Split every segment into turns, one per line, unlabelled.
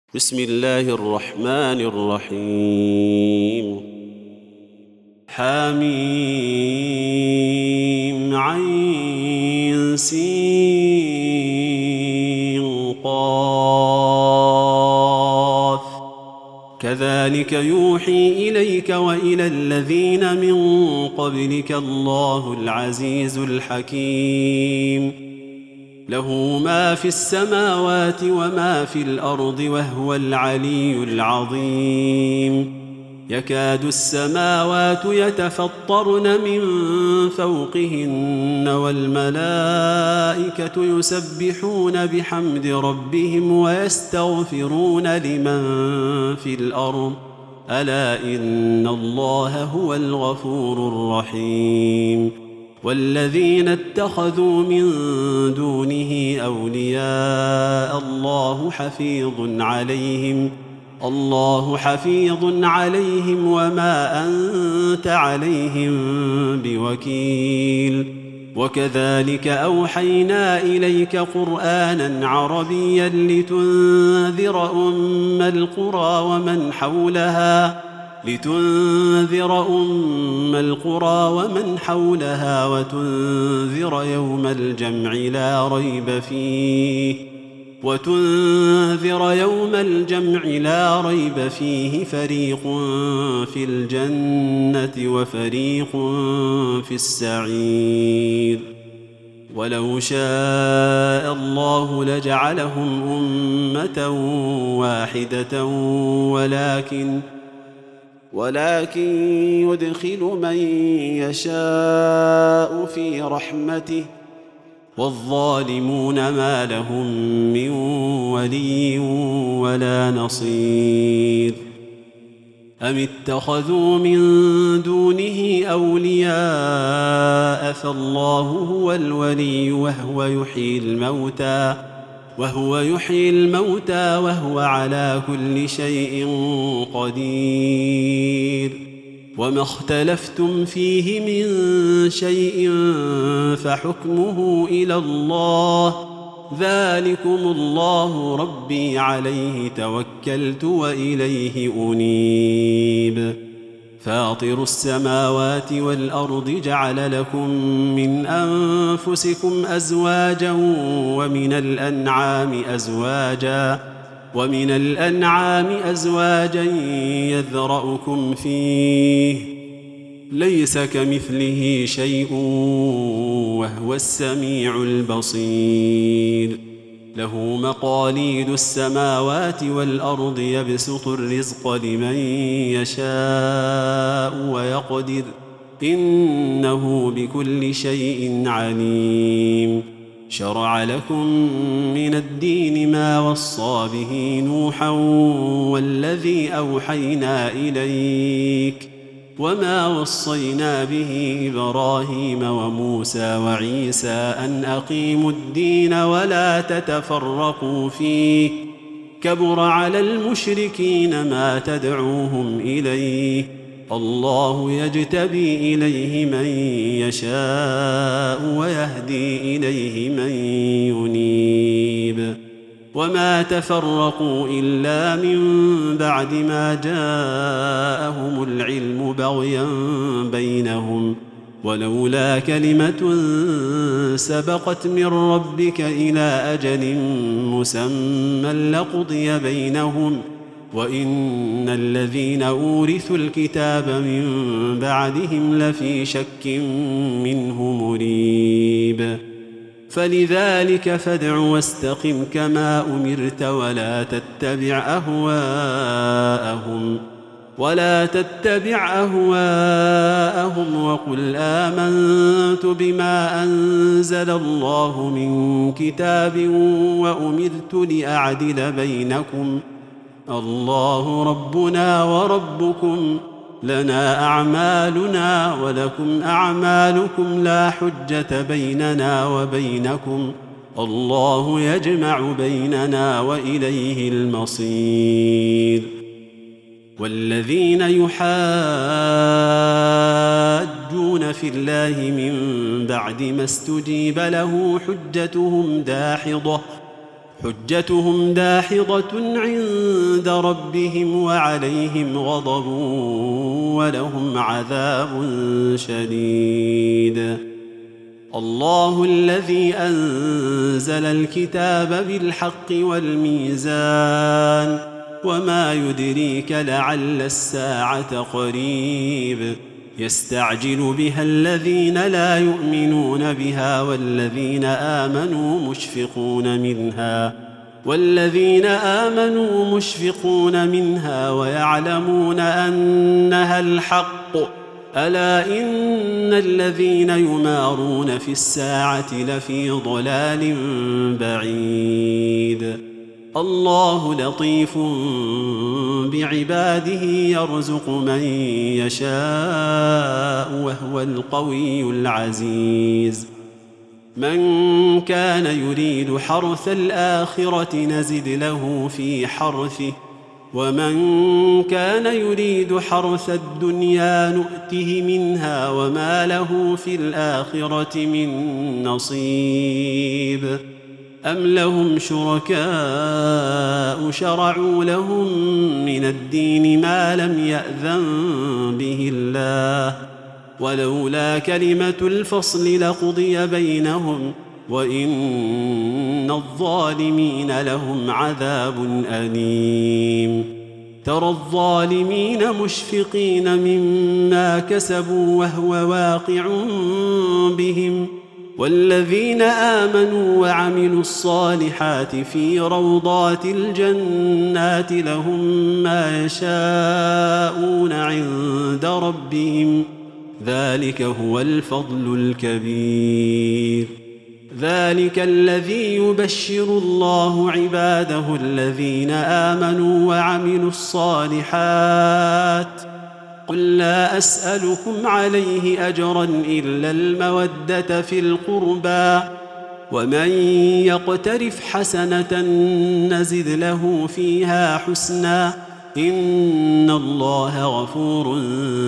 بسم الله الرحمن الرحيم حميم عين سين قاف كذلك يوحي إليك وإلى الذين من قبلك الله العزيز الحكيم له ما في السماوات وما في الأرض وهو العلي العظيم يكاد السماوات يتفطرن من فوقهن والملائكة يسبحون بحمد ربهم ويستغفرون لمن في الأرض ألا إن الله هو الغفور الرحيم والذين اتخذوا من دونه أولياء الله حفيظ عليهم وما أنت عليهم بوكيل وكذلك أوحينا إليك قرآنا عربيا لتنذر أم القرى ومن حولها وتنذر يوم الجمع لا ريب فيه فريق في الجنة وفريق في السعير ولو شاء الله لجعلهم أمة واحدة ولكن يدخل من يشاء في رحمته والظالمون ما لهم من ولي ولا نصير أم اتخذوا من دونه أولياء فالله هو الولي وهو يحيي الموتى وهو على كل شيء قدير وما اختلفتم فيه من شيء فحكمه إلى الله ذلكم الله ربي عليه توكلت وإليه أنيب فاطر السماوات والأرض جعل لكم من أنفسكم أزواجا ومن الأنعام أزواجا يذرأكم فيه ليس كمثله شيء وهو السميع البصير له مقاليد السماوات والأرض يبسط الرزق لمن يشاء ويقدر إنه بكل شيء عليم شرع لكم من الدين ما وصى به نوحا والذي أوحينا إليك وما وصينا به إبراهيم وموسى وعيسى أن أقيموا الدين ولا تتفرقوا فيه كبر على المشركين ما تدعوهم إليه الله يجتبي إليه من يشاء ويهدي إليه من ينيب وما تفرقوا إلا من بعد ما جاءهم العلم بغيا بينهم ولولا كلمة سبقت من ربك إلى أجل مسمى لقضي بينهم وإن الذين أورثوا الكتاب من بعدهم لفي شك منه مريب فلذلك فادع واستقم كما أمرت ولا تتبع أهواءهم وقل آمنت بما أنزل الله من كتاب وأمرت لأعدل بينكم الله ربنا وربكم لنا أعمالنا ولكم أعمالكم لا حجة بيننا وبينكم الله يجمع بيننا وإليه المصير والذين يحاجون في الله من بعد ما استجيب له حجتهم داحضة عند ربهم وعليهم غضب ولهم عذاب شديد. الله الذي أنزل الكتاب بالحق والميزان وما يدريك لعل الساعة قريب يستعجل بها الذين لا يؤمنون بها والذين آمنوا مشفقون منها ويعلمون أنها الحق ألا إن الذين يمارون في الساعة لفي ضلال بعيد. الله لطيف بعباده يرزق من يشاء وهو القوي العزيز. من كان يريد حرث الآخرة نزد له في حرثه ومن كان يريد حرث الدنيا نؤته منها وما له في الآخرة من نصيب. أم لهم شركاء شرعوا لهم من الدين ما لم يأذن به الله ولولا كلمة الفصل لقضي بينهم وإن الظالمين لهم عذاب أليم. ترى الظالمين مشفقين مما كسبوا وهو واقع بهم والذين آمنوا وعملوا الصالحات في روضات الجنات لهم ما يشاءون عند ربهم ذلك هو الفضل الكبير. ذلك الذي يبشر الله عباده الذين آمنوا وعملوا الصالحات قل لا أسألكم عليه أجرا إلا المودة في القربى ومن يقترف حسنة نزد له فيها حسنا إن الله غفور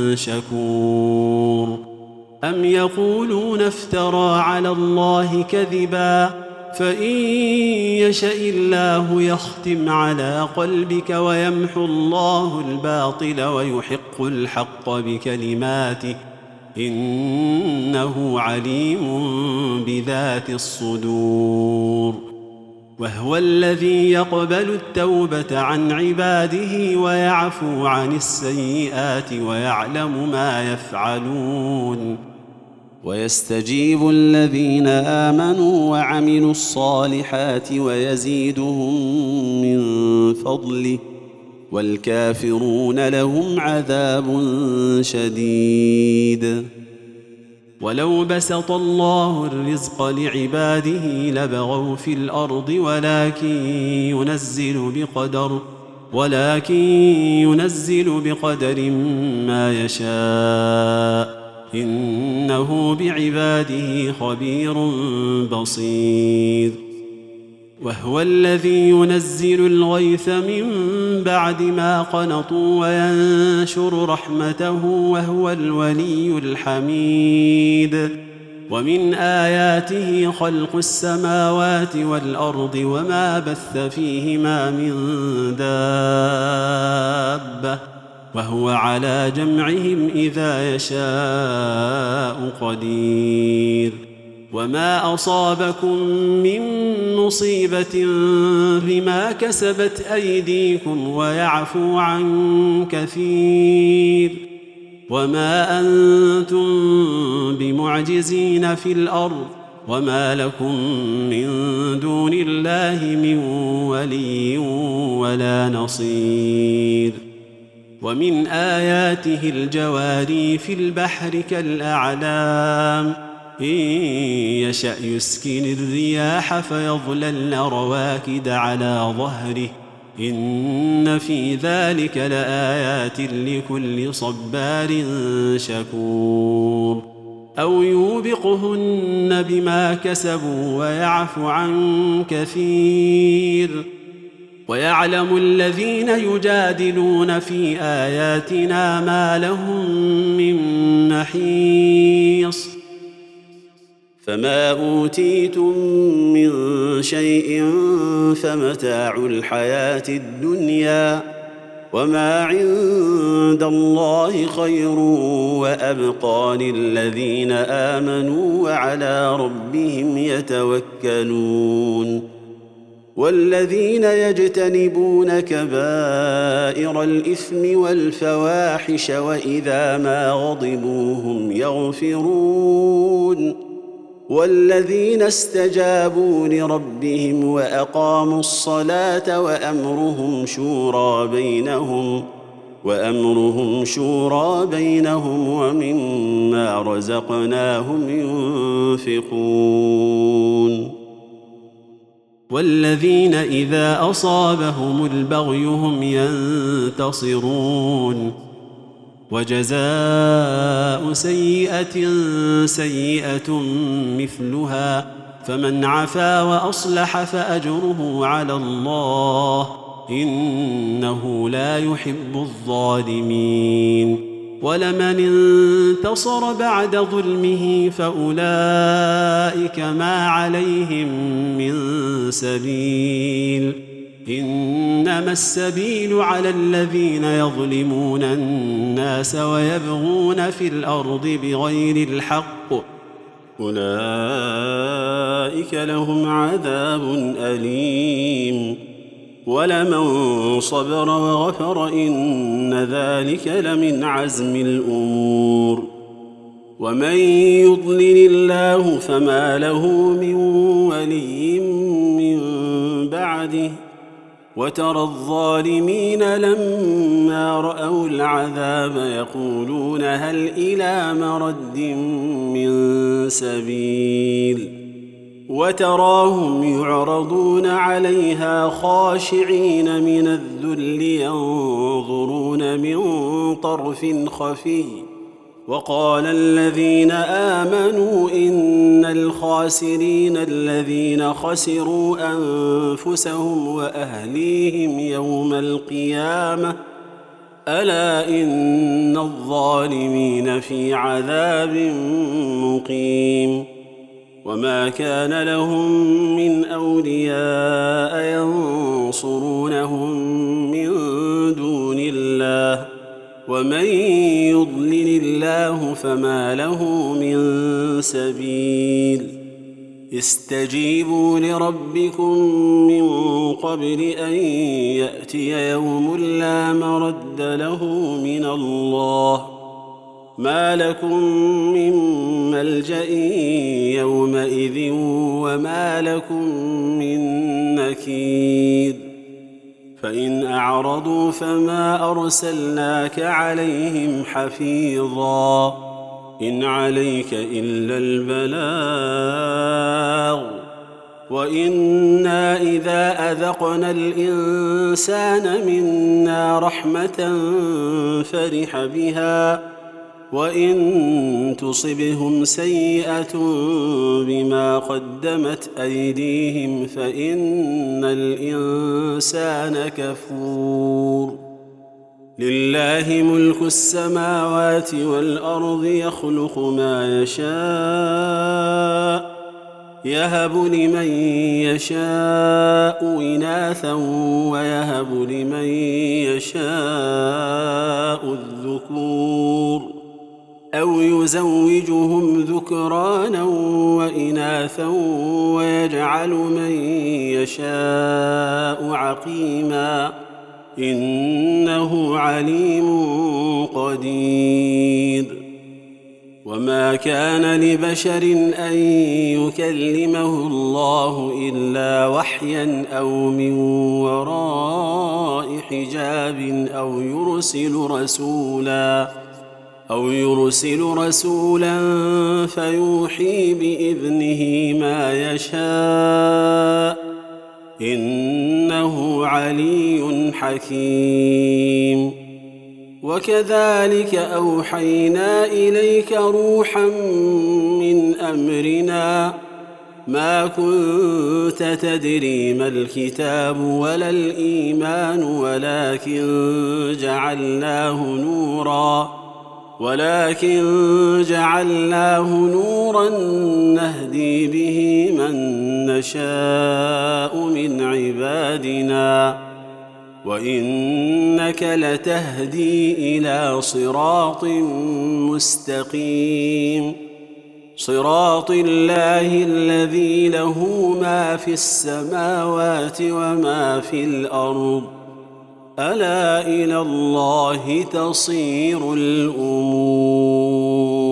شكور. أم يقولون افترى على الله كذبا فإن يشأ الله يختم على قلبك ويمحو الله الباطل ويحق الحق بكلماته إنه عليم بذات الصدور. وهو الذي يقبل التوبة عن عباده ويعفو عن السيئات ويعلم ما يفعلون ويستجيب الذين آمنوا وعملوا الصالحات ويزيدهم من فضله والكافرون لهم عذاب شديد. ولو بسط الله الرزق لعباده لبغوا في الأرض ولكن ينزل بقدر ما يشاء إنه بعباده خبير بصير. وهو الذي ينزل الغيث من بعد ما قنطوا وينشر رحمته وهو الولي الحميد. ومن آياته خلق السماوات والأرض وما بث فيهما من دابة وهو على جمعهم إذا يشاء قدير. وما أصابكم من مصيبة بما كسبت أيديكم ويعفو عن كثير وما أنتم بمعجزين في الأرض وما لكم من دون الله من ولي ولا نصير. ومن آياته الجواري في البحر كالأعلام إن يشأ يسكن الرياح فيظللن رواكد على ظهره إن في ذلك لآيات لكل صبار شكور. أو يوبقهن بما كسبوا ويعفو عن كثير ويعلم الذين يجادلون في آياتنا ما لهم من محيص فما أوتيتم من شيء فمتاع الحياة الدنيا وما عند الله خير وأبقى للذين آمنوا وعلى ربهم يتوكلون والذين يجتنبون كبائر الإثم والفواحش وإذا ما غضبوا هم يغفرون والذين استجابوا لربهم وأقاموا الصلاة وأمرهم شورى بينهم ومما رزقناهم ينفقون والذين إذا أصابهم البغي هم ينتصرون وجزاء سيئة سيئة مثلها فمن عفا وأصلح فأجره على الله إنه لا يحب الظالمين ولمن انتصر بعد ظلمه فأولئك ما عليهم من سبيل إنما السبيل على الذين يظلمون الناس ويبغون في الأرض بغير الحق أولئك لهم عذاب أليم ولمن صبر وغفر إن ذلك لمن عزم الأمور ومن يضلل الله فما له من ولي من بعده وترى الظالمين لما رأوا العذاب يقولون هل إلى مرد من سبيل وتراهم يعرضون عليها خاشعين من الذل ينظرون من طرف خفي وقال الذين آمنوا إن الخاسرين الذين خسروا أنفسهم وأهليهم يوم القيامة ألا إن الظالمين في عذاب مقيم وما كان لهم من أولياء ينصرونهم من دون الله ومن يضلل الله فما له من سبيل استجيبوا لربكم من قبل أن يأتي يوم لا مرد له من الله ما لكم من ملجأ يومئذ وما لكم من نكير فإن أعرضوا فما أرسلناك عليهم حفيظا إن عليك إلا البلاغ وإنا إذا أذقنا الإنسان منا رحمة فرح بها وإن تصبهم سيئة بما قدمت أيديهم فإن الإنسان كفور لله ملك السماوات والأرض يخلق ما يشاء يهب لمن يشاء إناثا ويهب لمن يشاء الذكور أو يزوجهم ذكرانا وإناثا ويجعل من يشاء عقيما إنه عليم قدير وما كان لبشر أن يكلمه الله إلا وحيا أو من وراء حجاب أو يرسل رسولا فيوحي بإذنه ما يشاء إنه علي حكيم وكذلك أوحينا إليك روحا من أمرنا ما كنت تدري ما الكتاب ولا الإيمان ولكن ولكن جعلناه نورا نهدي به من نشاء من عبادنا وإنك لتهدي إلى صراط مستقيم صراط الله الذي له ما في السماوات وما في الأرض ألا إلى الله تصير الأمور